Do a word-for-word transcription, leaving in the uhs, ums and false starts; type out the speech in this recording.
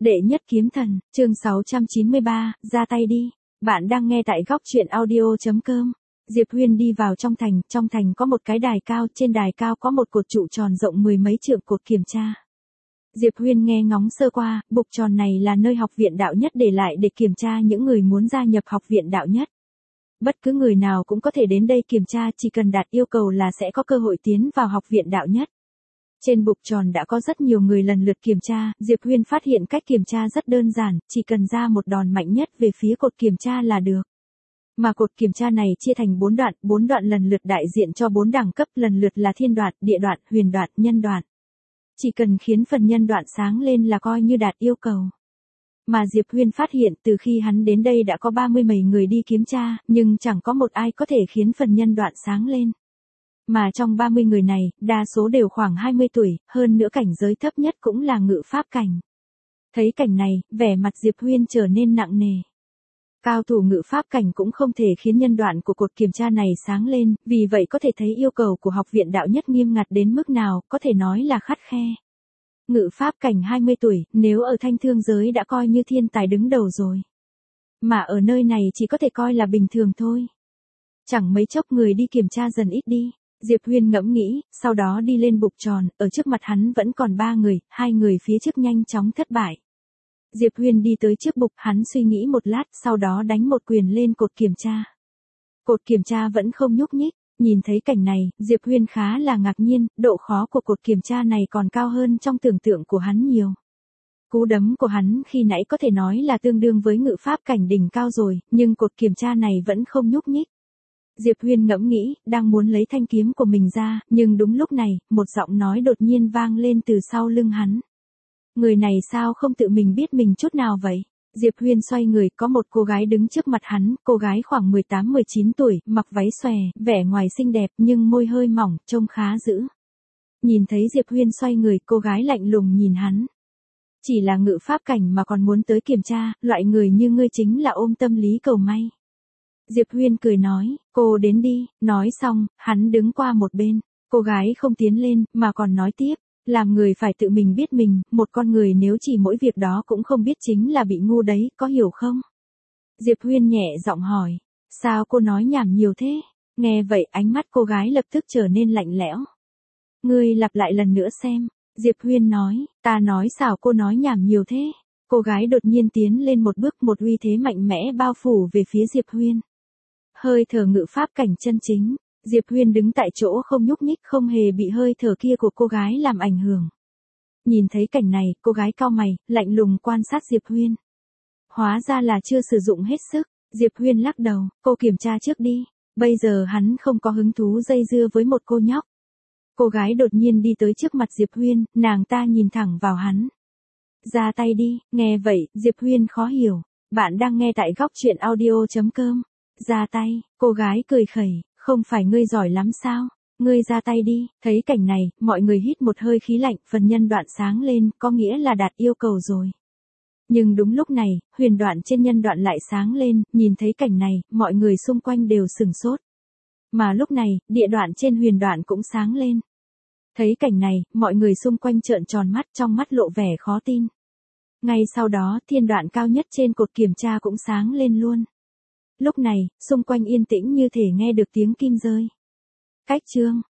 Đệ nhất kiếm thần, chương sáu trăm chín mươi ba, ra tay đi. Bạn đang nghe tại góc truyện audio.com. Diệp Huyên đi vào trong thành, trong thành có một cái đài cao, trên đài cao có một cột trụ tròn rộng mười mấy trượng cột kiểm tra. Diệp Huyên nghe ngóng sơ qua, bục tròn này là nơi học viện đạo nhất để lại để kiểm tra những người muốn gia nhập học viện đạo nhất. Bất cứ người nào cũng có thể đến đây kiểm tra, chỉ cần đạt yêu cầu là sẽ có cơ hội tiến vào học viện đạo nhất. Trên bục tròn đã có rất nhiều người lần lượt kiểm tra, Diệp Huyên phát hiện cách kiểm tra rất đơn giản, chỉ cần ra một đòn mạnh nhất về phía cột kiểm tra là được. Mà cột kiểm tra này chia thành bốn đoạn, bốn đoạn lần lượt đại diện cho bốn đẳng cấp, lần lượt là thiên đoạn, địa đoạn, huyền đoạn, nhân đoạn. Chỉ cần khiến phần nhân đoạn sáng lên là coi như đạt yêu cầu. Mà Diệp Huyên phát hiện từ khi hắn đến đây đã có ba mươi mấy người đi kiểm tra, nhưng chẳng có một ai có thể khiến phần nhân đoạn sáng lên. Mà trong ba mươi người này, đa số đều khoảng hai mươi tuổi, hơn nữa cảnh giới thấp nhất cũng là ngự pháp cảnh. Thấy cảnh này, vẻ mặt Diệp Huyên trở nên nặng nề. Cao thủ ngự pháp cảnh cũng không thể khiến nhân đoạn của cột kiểm tra này sáng lên, vì vậy có thể thấy yêu cầu của học viện đạo nhất nghiêm ngặt đến mức nào, có thể nói là khắt khe. Ngự pháp cảnh hai mươi tuổi, nếu ở thanh thương giới đã coi như thiên tài đứng đầu rồi. Mà ở nơi này chỉ có thể coi là bình thường thôi. Chẳng mấy chốc người đi kiểm tra dần ít đi. Diệp Huyên ngẫm nghĩ, sau đó đi lên bục tròn, ở trước mặt hắn vẫn còn ba người, hai người phía trước nhanh chóng thất bại. Diệp Huyên đi tới trước bục, hắn suy nghĩ một lát, sau đó đánh một quyền lên cột kiểm tra. Cột kiểm tra vẫn không nhúc nhích, nhìn thấy cảnh này, Diệp Huyên khá là ngạc nhiên, độ khó của cột kiểm tra này còn cao hơn trong tưởng tượng của hắn nhiều. Cú đấm của hắn khi nãy có thể nói là tương đương với ngự pháp cảnh đỉnh cao rồi, nhưng cột kiểm tra này vẫn không nhúc nhích. Diệp Huyên ngẫm nghĩ, đang muốn lấy thanh kiếm của mình ra, nhưng đúng lúc này, một giọng nói đột nhiên vang lên từ sau lưng hắn. Người này sao không tự mình biết mình chút nào vậy? Diệp Huyên xoay người, có một cô gái đứng trước mặt hắn, cô gái khoảng mười tám mười chín tuổi, mặc váy xòe, vẻ ngoài xinh đẹp nhưng môi hơi mỏng, trông khá dữ. Nhìn thấy Diệp Huyên xoay người, cô gái lạnh lùng nhìn hắn. Chỉ là ngự pháp cảnh mà còn muốn tới kiểm tra, loại người như ngươi chính là ôm tâm lý cầu may. Diệp Huyên cười nói, cô đến đi, nói xong, hắn đứng qua một bên, cô gái không tiến lên, mà còn nói tiếp, làm người phải tự mình biết mình, một con người nếu chỉ mỗi việc đó cũng không biết chính là bị ngu đấy, có hiểu không? Diệp Huyên nhẹ giọng hỏi, sao cô nói nhảm nhiều thế? Nghe vậy ánh mắt cô gái lập tức trở nên lạnh lẽo. Ngươi lặp lại lần nữa xem, Diệp Huyên nói, ta nói sao cô nói nhảm nhiều thế? Cô gái đột nhiên tiến lên một bước, một uy thế mạnh mẽ bao phủ về phía Diệp Huyên. Hơi thở ngự pháp cảnh chân chính, Diệp Huyên đứng tại chỗ không nhúc nhích, không hề bị hơi thở kia của cô gái làm ảnh hưởng. Nhìn thấy cảnh này, cô gái cau mày, lạnh lùng quan sát Diệp Huyên. Hóa ra là chưa sử dụng hết sức, Diệp Huyên lắc đầu, cô kiểm tra trước đi, bây giờ hắn không có hứng thú dây dưa với một cô nhóc. Cô gái đột nhiên đi tới trước mặt Diệp Huyên, nàng ta nhìn thẳng vào hắn. Ra tay đi, nghe vậy, Diệp Huyên khó hiểu, bạn đang nghe tại góc truyện audio.com. Ra tay, cô gái cười khẩy, không phải ngươi giỏi lắm sao, ngươi ra tay đi. Thấy cảnh này, mọi người hít một hơi khí lạnh, phần nhân đoạn sáng lên, có nghĩa là đạt yêu cầu rồi. Nhưng đúng lúc này, huyền đoạn trên nhân đoạn lại sáng lên, nhìn thấy cảnh này, mọi người xung quanh đều sửng sốt. Mà lúc này, địa đoạn trên huyền đoạn cũng sáng lên. Thấy cảnh này, mọi người xung quanh trợn tròn mắt, trong mắt lộ vẻ khó tin. Ngay sau đó, thiên đoạn cao nhất trên cột kiểm tra cũng sáng lên luôn. Lúc này, xung quanh yên tĩnh như thể nghe được tiếng kim rơi. Cách chương